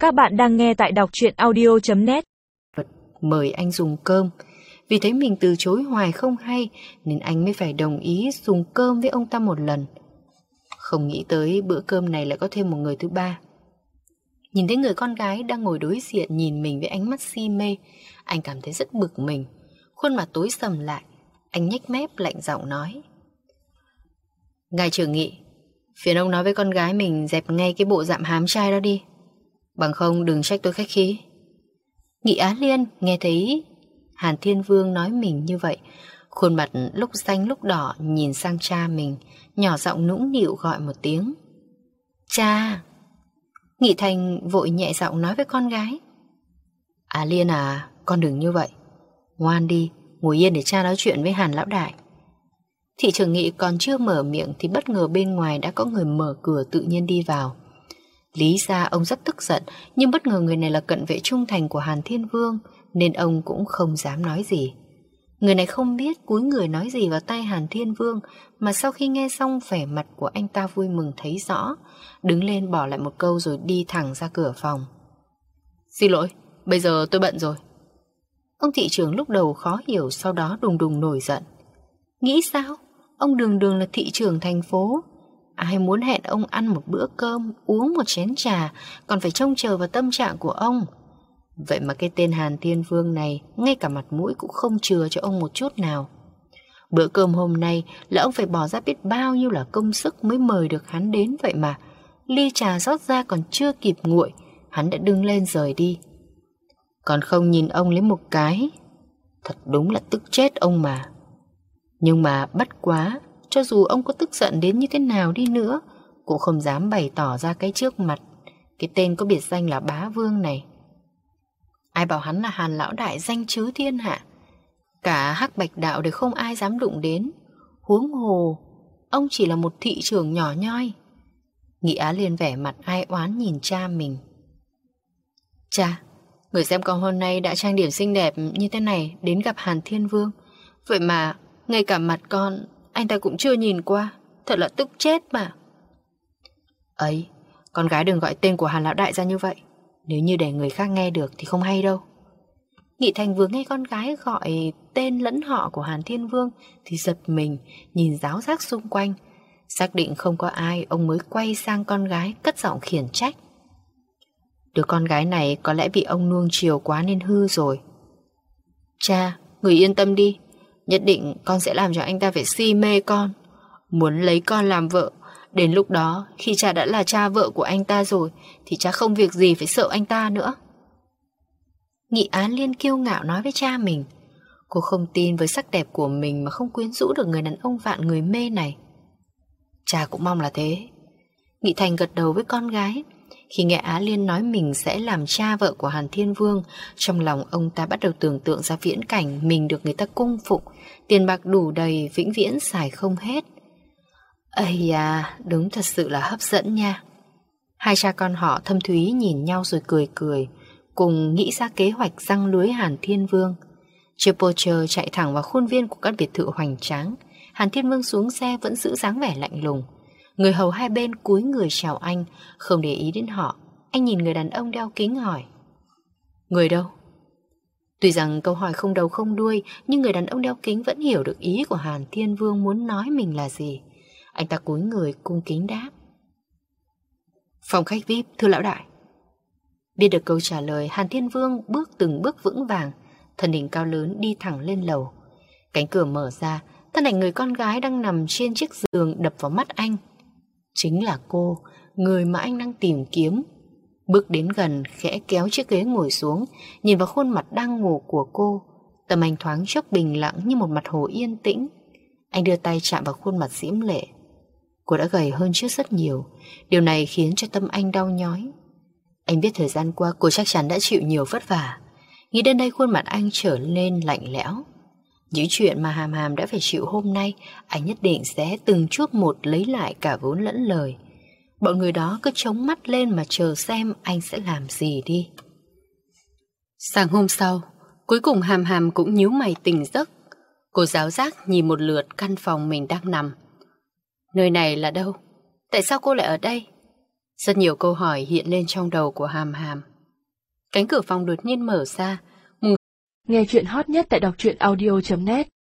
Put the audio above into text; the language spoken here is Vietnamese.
Các bạn đang nghe tại đọc truyện audio.net. Mời anh dùng cơm. Vì thấy mình từ chối hoài không hay nên anh mới phải đồng ý dùng cơm với ông ta một lần. Không nghĩ tới bữa cơm này lại có thêm một người thứ ba. Nhìn thấy người con gái đang ngồi đối diện nhìn mình với ánh mắt si mê, anh cảm thấy rất bực mình. Khuôn mặt tối sầm lại, anh nhếch mép lạnh giọng nói: Ngài trưởng nghị, phiền ông nói với con gái mình dẹp ngay cái bộ dạng hám trai đó đi, bằng không đừng trách tôi khách khí. Nghị Á Liên nghe thấy Hàn Thiên Vương nói mình như vậy, khuôn mặt lúc xanh lúc đỏ nhìn sang cha mình, nhỏ giọng nũng nịu gọi một tiếng: Cha! Nghị Thành vội nhẹ giọng nói với con gái: Á Liên à, con đừng như vậy, ngoan đi, ngồi yên để cha nói chuyện với Hàn lão đại. Thị trưởng Nghị còn chưa mở miệng thì bất ngờ bên ngoài đã có người mở cửa tự nhiên đi vào. Lý ra ông rất tức giận, nhưng bất ngờ người này là cận vệ trung thành của Hàn Thiên Vương nên ông cũng không dám nói gì. Người này không biết cúi người nói gì vào tai Hàn Thiên Vương, mà sau khi nghe xong vẻ mặt của anh ta vui mừng thấy rõ, đứng lên bỏ lại một câu rồi đi thẳng ra cửa phòng. Xin lỗi, bây giờ tôi bận rồi. Ông thị trưởng lúc đầu khó hiểu, sau đó đùng đùng nổi giận. Nghĩ sao? Ông đường đường là thị trưởng thành phố, ai muốn hẹn ông ăn một bữa cơm, uống một chén trà, còn phải trông chờ vào tâm trạng của ông. Vậy mà cái tên Hàn Thiên Vương này ngay cả mặt mũi cũng không chừa cho ông một chút nào. Bữa cơm hôm nay là ông phải bỏ ra biết bao nhiêu là công sức mới mời được hắn đến vậy mà. Ly trà rót ra còn chưa kịp nguội, hắn đã đứng lên rời đi. Còn không nhìn ông lấy một cái. Thật đúng là tức chết ông mà. Nhưng mà bất quá, cho dù ông có tức giận đến như thế nào đi nữa, cũng không dám bày tỏ ra cái trước mặt cái tên có biệt danh là Bá Vương này. Ai bảo hắn là Hàn lão đại danh chứ thiên hạ, cả Hắc Bạch đạo đều không ai dám đụng đến, huống hồ ông chỉ là một thị trưởng nhỏ nhoi. Nghị Á Liên vẻ mặt ai oán nhìn cha mình. Cha, người xem con hôm nay đã trang điểm xinh đẹp như thế này đến gặp Hàn Thiên Vương, vậy mà ngay cả mặt con anh ta cũng chưa nhìn qua, thật là tức chết mà. Ấy, con gái đừng gọi tên của Hàn lão đại ra như vậy, nếu như để người khác nghe được thì không hay đâu. Nghị Thành vừa nghe con gái gọi tên lẫn họ của Hàn Thiên Vương thì giật mình, nhìn ráo rác xung quanh. Xác định không có ai, ông mới quay sang con gái cất giọng khiển trách. Đứa con gái này có lẽ bị ông nuông chiều quá nên hư rồi. Cha, người yên tâm đi, nhất định con sẽ làm cho anh ta phải si mê con, muốn lấy con làm vợ. Đến lúc đó, khi cha đã là cha vợ của anh ta rồi thì cha không việc gì phải sợ anh ta nữa. Nghị Á Liên kiêu ngạo nói với cha mình. Cô không tin với sắc đẹp của mình mà không quyến rũ được người đàn ông vạn người mê này. Cha cũng mong là thế. Nghị Thành gật đầu với con gái. Khi nghe Á Liên nói mình sẽ làm cha vợ của Hàn Thiên Vương, trong lòng ông ta bắt đầu tưởng tượng ra viễn cảnh mình được người ta cung phụng, tiền bạc đủ đầy, vĩnh viễn xài không hết. Ây à, đúng thật sự là hấp dẫn nha. Hai cha con họ thâm thúy nhìn nhau rồi cười cười, cùng nghĩ ra kế hoạch răng lưới Hàn Thiên Vương. Chiếc Porsche chạy thẳng vào khuôn viên của căn biệt thự hoành tráng. Hàn Thiên Vương xuống xe vẫn giữ dáng vẻ lạnh lùng. Người hầu hai bên cúi người chào anh, không để ý đến họ. Anh nhìn người đàn ông đeo kính hỏi: Người đâu? Tuy rằng câu hỏi không đầu không đuôi, nhưng người đàn ông đeo kính vẫn hiểu được ý của Hàn Thiên Vương muốn nói mình là gì. Anh ta cúi người cung kính đáp: Phòng khách VIP, thưa lão đại. Biết được câu trả lời, Hàn Thiên Vương bước từng bước vững vàng, thân hình cao lớn đi thẳng lên lầu. Cánh cửa mở ra, thân ảnh người con gái đang nằm trên chiếc giường đập vào mắt anh. Chính là cô, người mà anh đang tìm kiếm. Bước đến gần, khẽ kéo chiếc ghế ngồi xuống, nhìn vào khuôn mặt đang ngủ của cô. Tâm anh thoáng chốc bình lặng như một mặt hồ yên tĩnh. Anh đưa tay chạm vào khuôn mặt diễm lệ. Cô đã gầy hơn trước rất nhiều. Điều này khiến cho tâm anh đau nhói. Anh biết thời gian qua cô chắc chắn đã chịu nhiều vất vả. Nghĩ đến đây khuôn mặt anh trở nên lạnh lẽo. Những chuyện mà Hàm Hàm đã phải chịu hôm nay, anh nhất định sẽ từng chút một lấy lại cả vốn lẫn lời. Bọn người đó cứ chống mắt lên mà chờ xem anh sẽ làm gì đi. Sáng hôm sau, cuối cùng Hàm Hàm cũng nhíu mày tỉnh giấc. Cô giáo giác nhìn một lượt căn phòng mình đang nằm. Nơi này là đâu? Tại sao cô lại ở đây? Rất nhiều câu hỏi hiện lên trong đầu của Hàm Hàm. Cánh cửa phòng đột nhiên mở ra. Nghe chuyện hot nhất tại đọc truyện audio.net